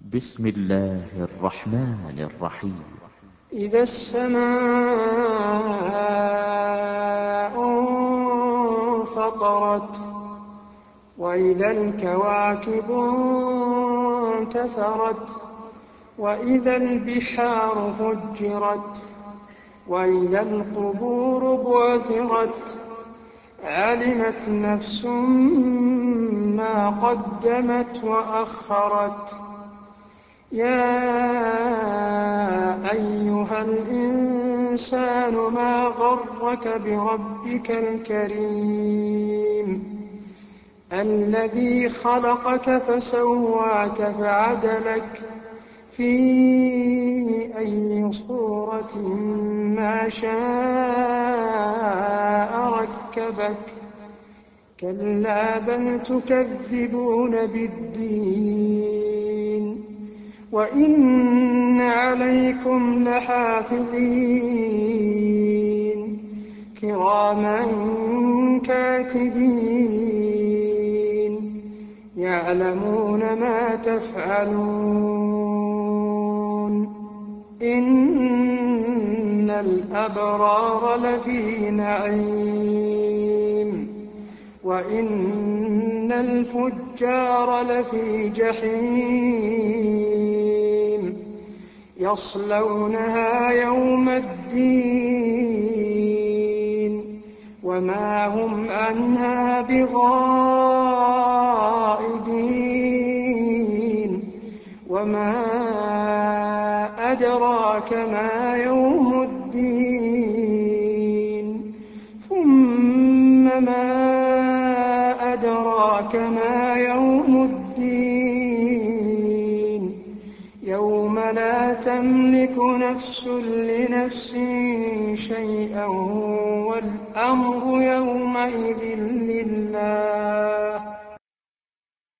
بسم الله الرحمن الرحيم. إذا السماء انفطرت وإذا الكواكب انتثرت وإذا البحار فجرت وإذا القبور بعثرت علمت نفس ما قدمت وأخرت. يا أيها الإنسان ما غرك بربك الكريم الذي خلقك فسواك فعدلك في أي صورة ما شاء ركبك. كلا بل تكذبون بالدين وإن عليكم لحافظين كراما كاتبين يعلمون ما تفعلون. إن الأبرار لفي نعيم وإن الفجار لفي جحيم يصلونها يوم الدين وما هم عنها بغائبين. وما أدراك ما يوم الدين ثم ما أدراك ما يوم الدين يوم لا تملك نفس لنفس شيئا والأمر يومئذ لله.